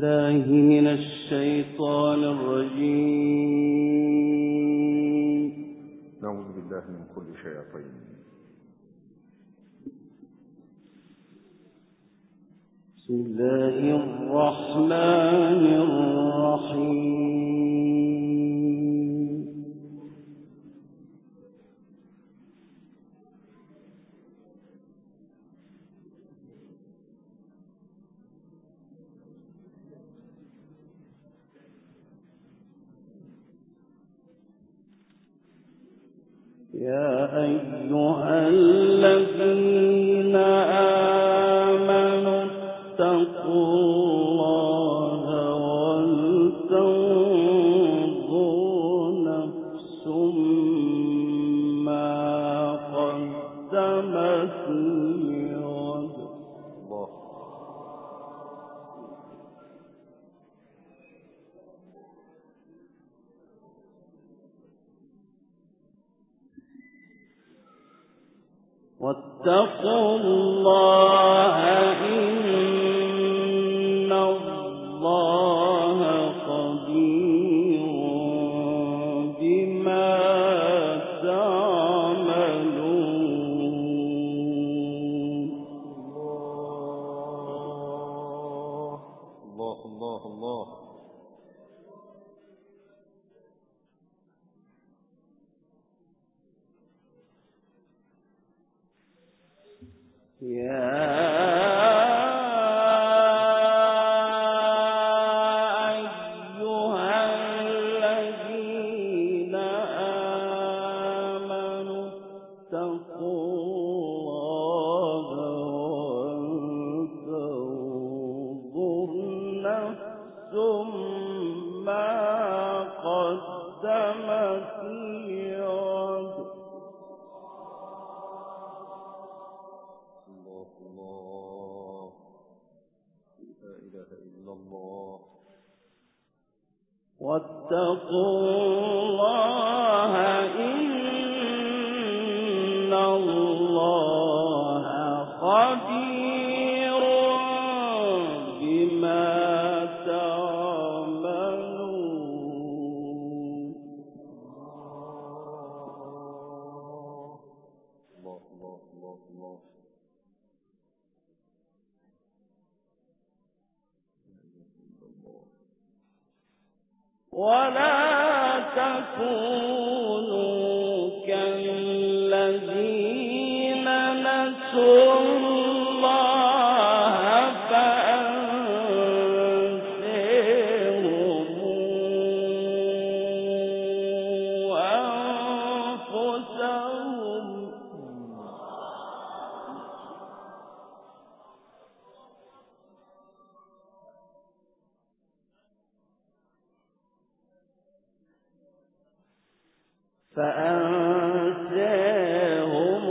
بالله من الشيطان الرجيم. نعوذ بالله من كل شياطين. بسم الله الرحمن الرحيم. يا أيها الذين آمنوا اتقوا الله ولتنظر نفس ما قدمت لغد. واتقوا الله إن الله خبير بما تعملون. الله الله الله. واتقوا الله إن الله خبير بما تعملون. الله الله الله الله. ولا تكونوا كالذين نسوا الله فأنساهم أنفسهم. فأنساهم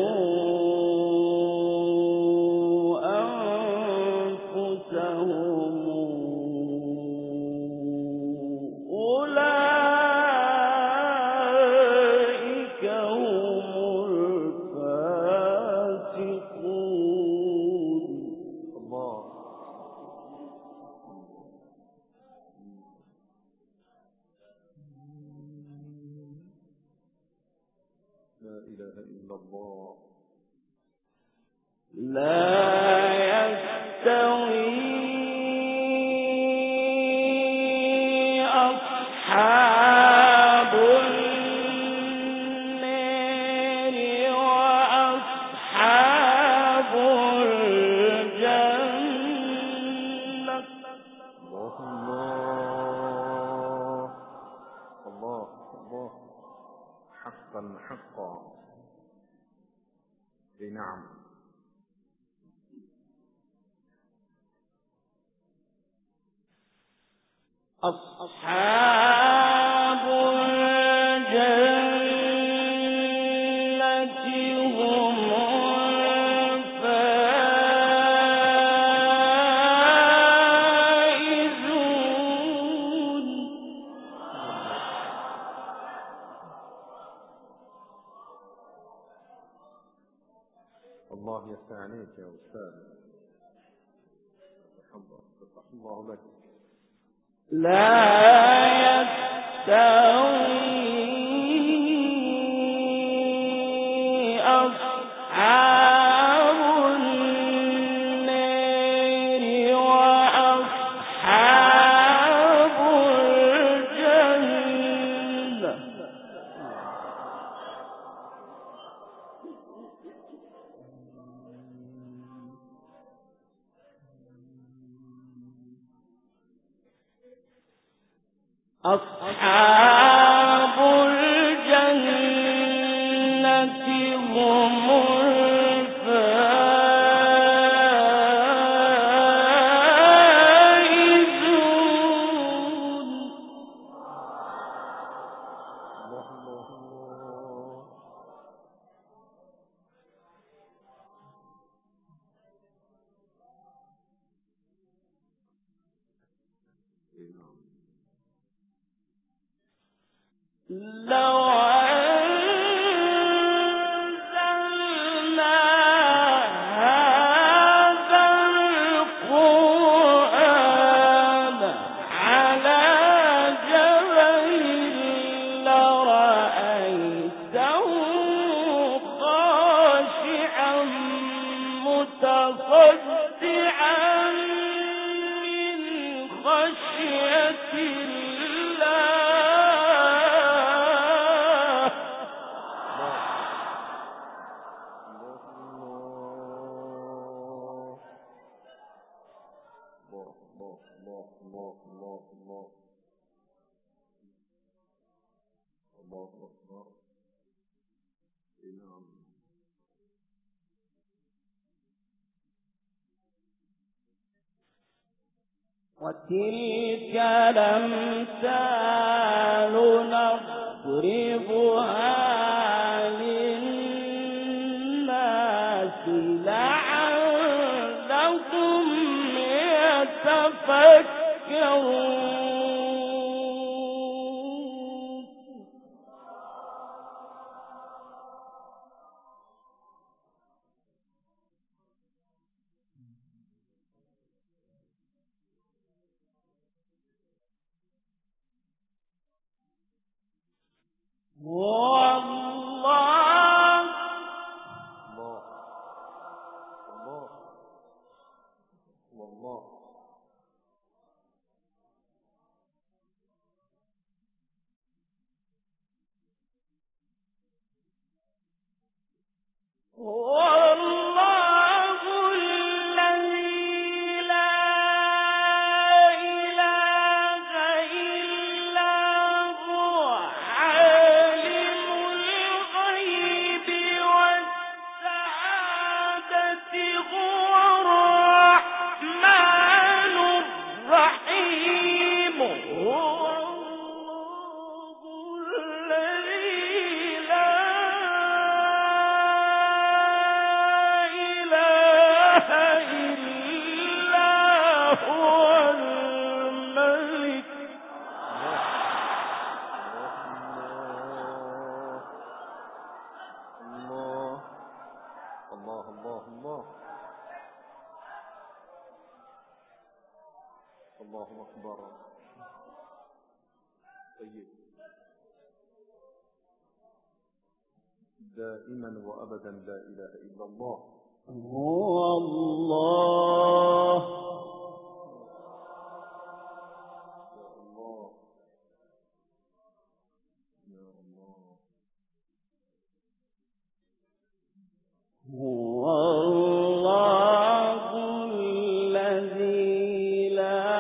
أنفسهم أولئك هم الفاسقون. الله. لا إله إلا الله. لا يستوي أصحاب النار وأصحاب الجنة. الله الله الله. حقا حقا. نعم. أصحاب الجنة هم الفائزون. الله يستعنيك يا أستاذ. فتح الله لك. أصحاب الجنة هم الفائزون. لو أنزلنا هذا القرآن على جبل لرأيته خاشعا متصدعا من خشية الله. وتلك الأمثال نضربها للناس لعلهم يتفكرون. الله أكبر. طيب دائما وأبدا لا إله إلا الله. هو الله. يا الله يا الله. هو الله الذي لا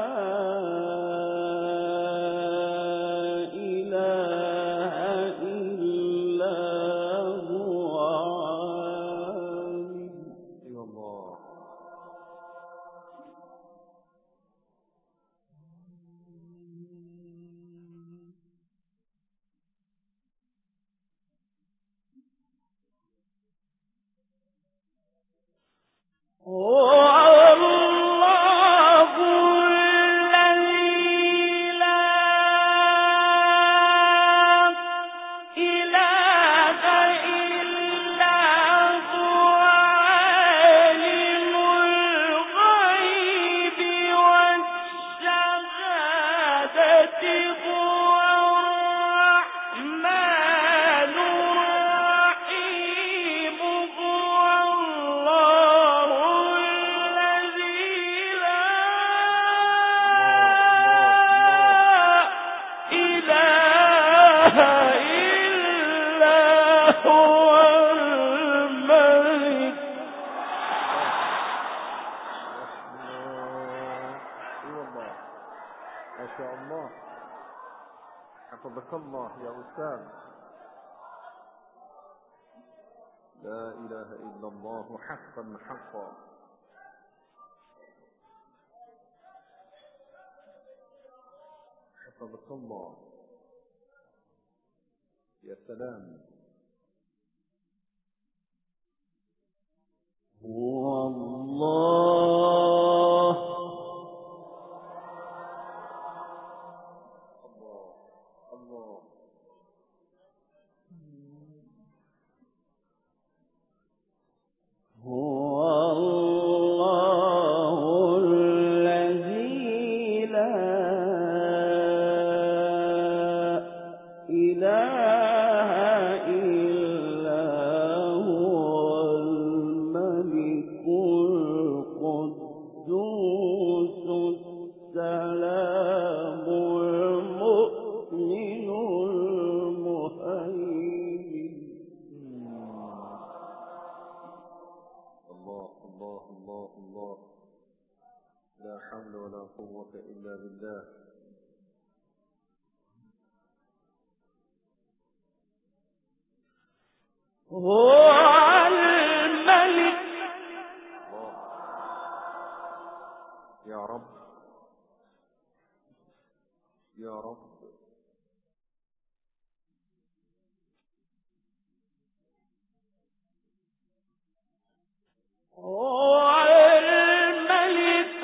إله إلا هو عالم. يا الله ما شاء الله. حفظك الله يا أستاذ. لا إله إلا الله حقا حقا. حفظك الله. يا سلام. هو الله. الله الله. هو الله الذي لا إله إلا هو الملك القدوس السلام المؤمن المهيمن. الله الله الله الله. لا حول ولا قوة إلا بالله. هو الملك. الله. يا رب يا رب. هو الملك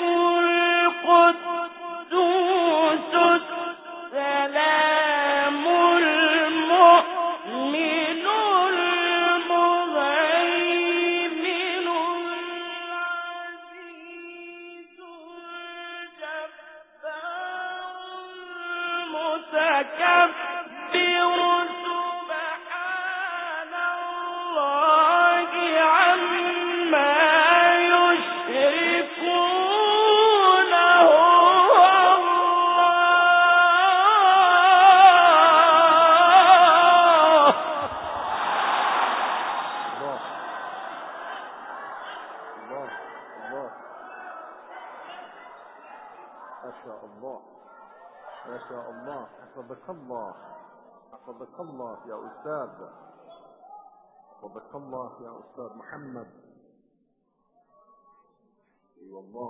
القدوس السلام المؤمن المهيمن العزيز الجبار المتكبر سبحان الله عما يشركون. هو الله. الله الله الله. ما شاء الله ما شاء الله. حفظك الله. حفظك الله يا أستاذ. حفظك الله يا أستاذ محمد. اي والله.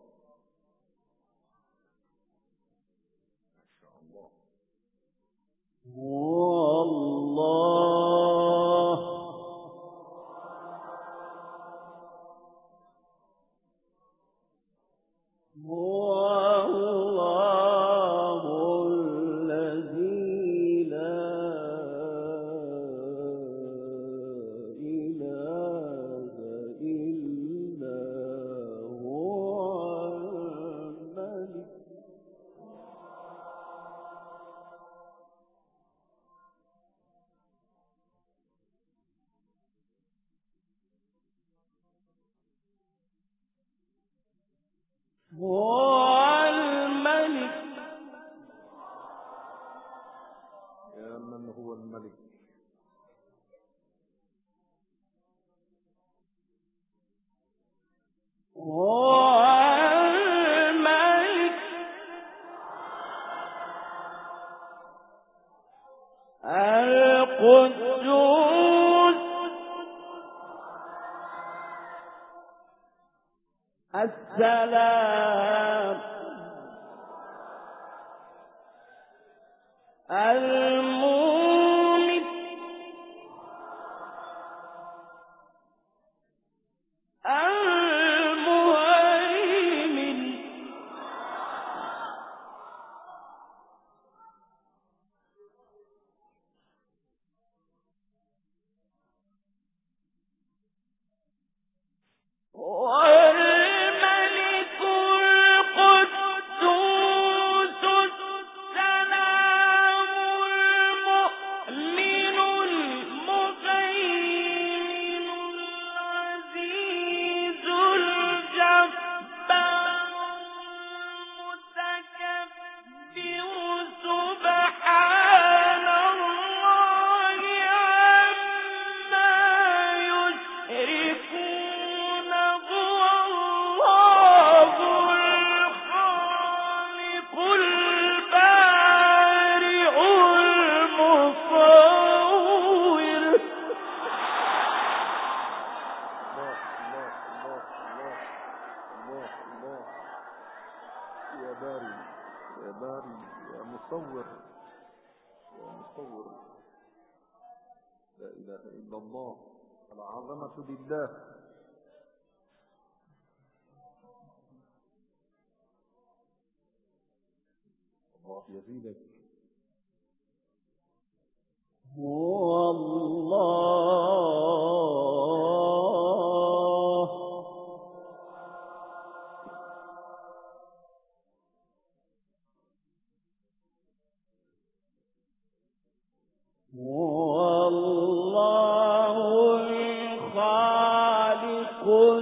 ما شاء الله. هو الله. هو الله الذي لا إله إلا هو الملك. هو يا باري يا باري يا مصور يا مصور. لا إله إلا الله. العظمة لله. الله يزيدك. هو الله هو الله الخالق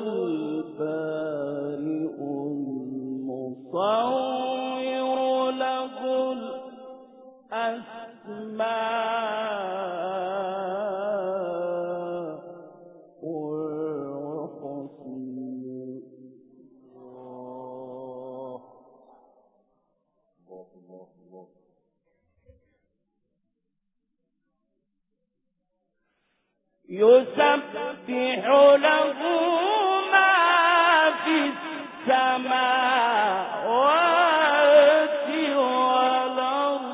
البارئ المصور له الأسماء الحسنى. الله الله الله. يسبح له ما في السماوات والأرض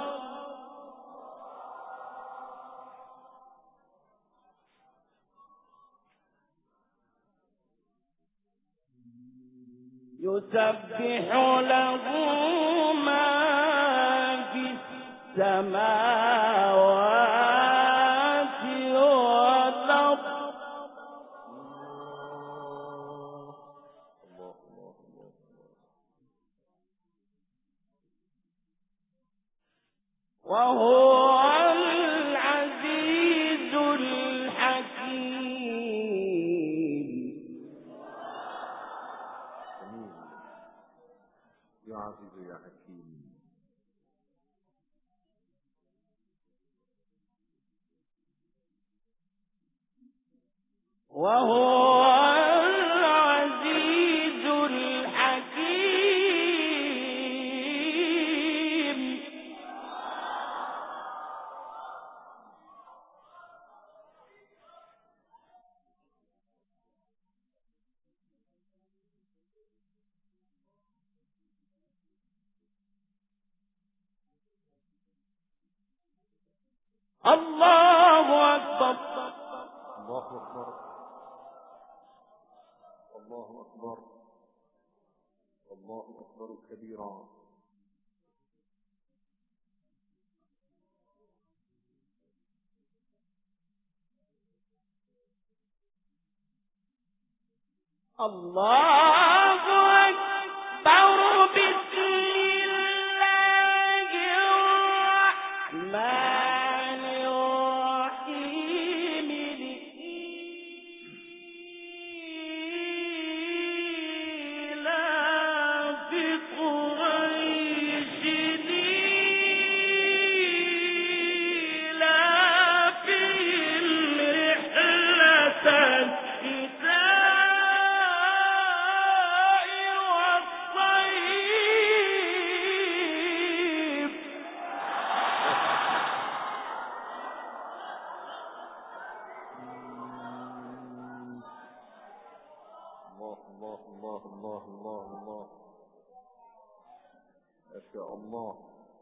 يسبح له ما في السماوات والأرض الله الله الله. وهو العزيز الحكيم. جميل يا عزيز يا حكيم. وهو العزيز الحكيم. الله أكبر. الله أكبر. الله أكبر. الله أكبر كبيرا. الله أكبر. بسم الله الرحمن الرحيم. لإيلاف قريش إيلافهم رحلة الشتاء والصيف. الله الله الله الله الله الله. ما شاء الله.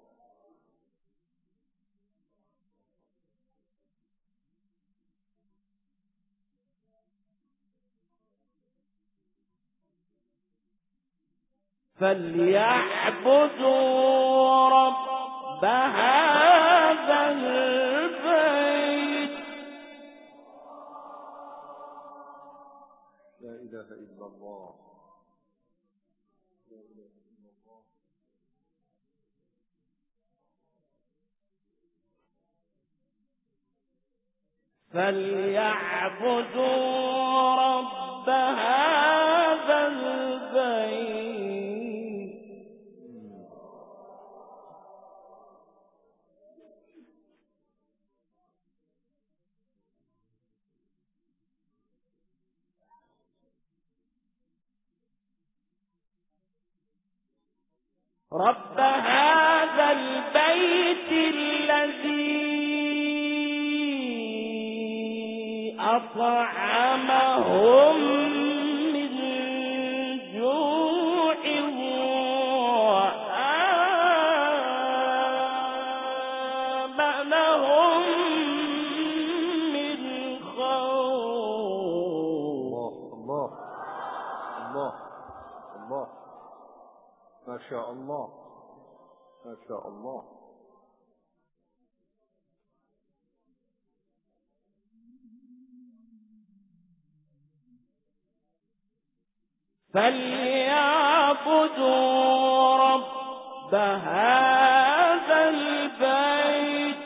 فليعبدوا رب هذا البيت. لا إله إلا الله. لا إله إلا الله. فليعبدوا رب هذا البيت. رب هذا البيت الذي أطعمهم من جوع الله ما شاء الله. فليعبدوا رب هذا البيت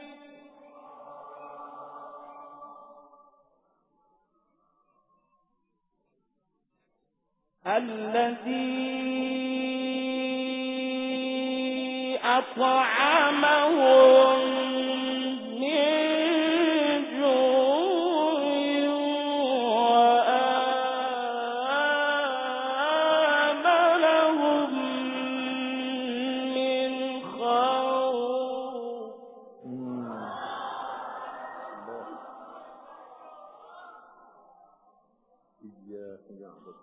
الذي أطعمهم من جوع وآمنهم من خوف. الله إياك نعبد.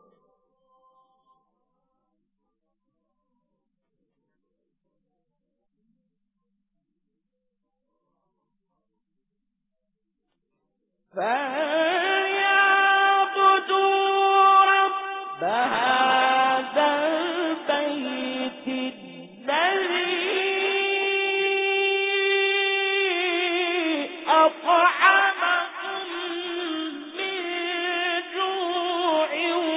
فليعبدوا رب هذا البيت الذي أطعمهم من جوع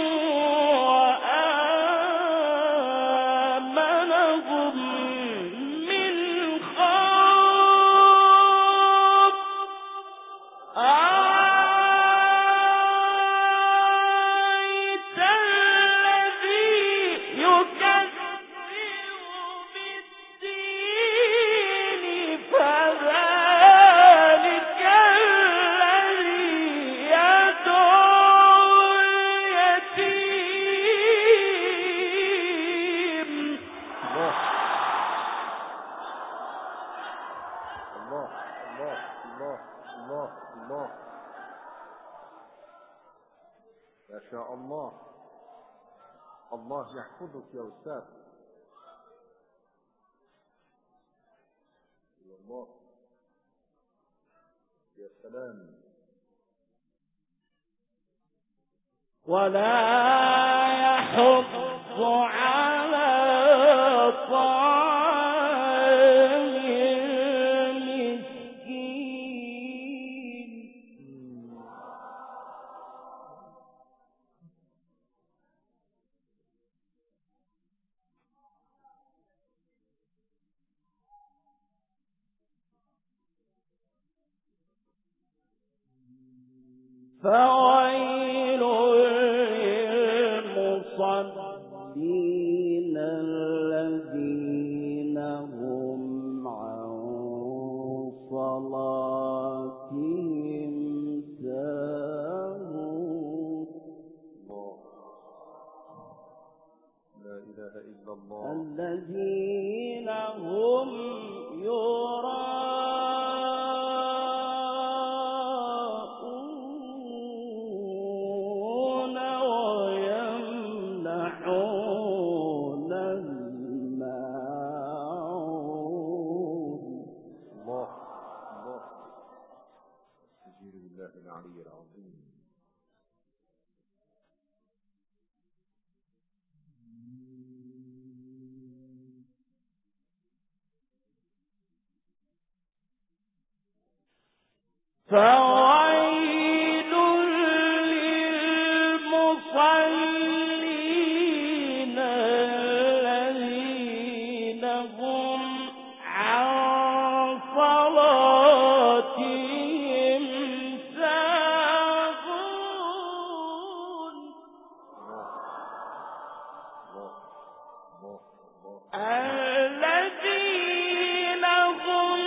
وآمنهم من خوف. أرأيت الذي يكذب بالدين فذلك الذي يدعو اليتيم. الله الله الله الله الله ما شاء الله. الله يحفظك يا أستاذ. يا الله يا سلام. ولا يحض على طعام المسكين. فويل للمصلين الذين هم عن صلاتهم ساهون. لا إله إلا الله. الذين هم يراءون ويمنحون الماعون. الله الله استجير بالله العلي العظيم. فويل للمصلين الذين هم عن صلاتهم ساهون. الذين هم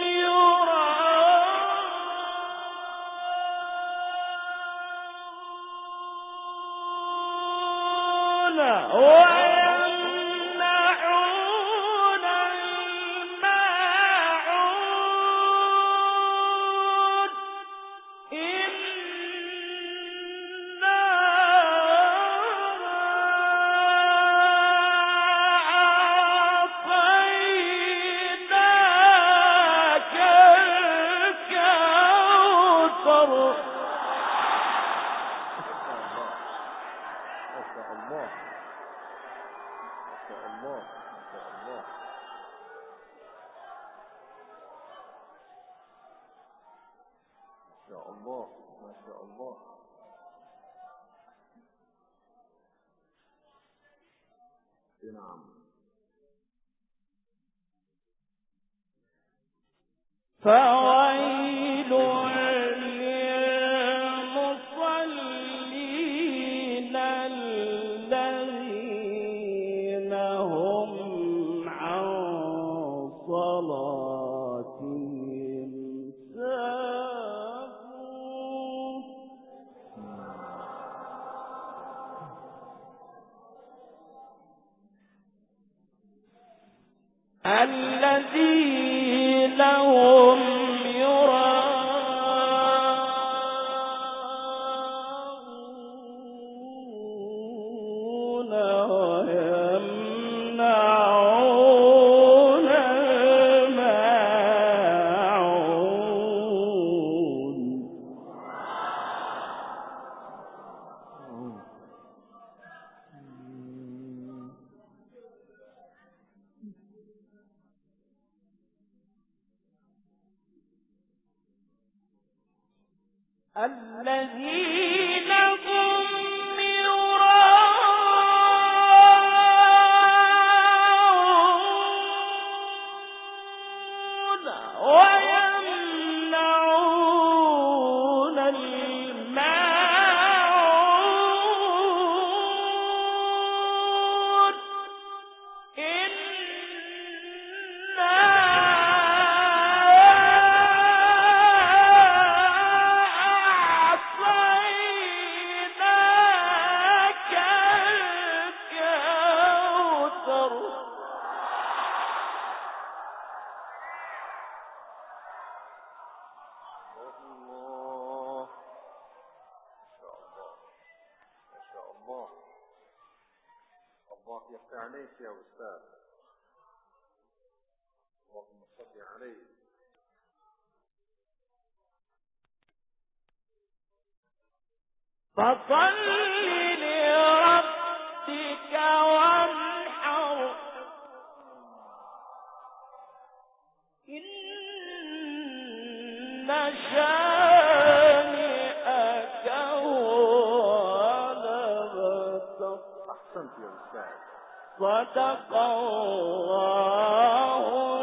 ويمنعون الماعون. إنا أعطيناك الله ما شاء الله. نعم. فويل للمصلين الذين هم عن صلاتهم ساهون الذين هم يراءون ويمنعون الماعون الذين هم يراءون ويمنعون الماعون أعطيناك الكوثر الله ما شاء الله. الله يفتح عليك يا أستاذ. اللهم صل عليه. فصل لربك وانحر إن شانئك هو الأبتر. أحسنت يا أستاذ. صدق الله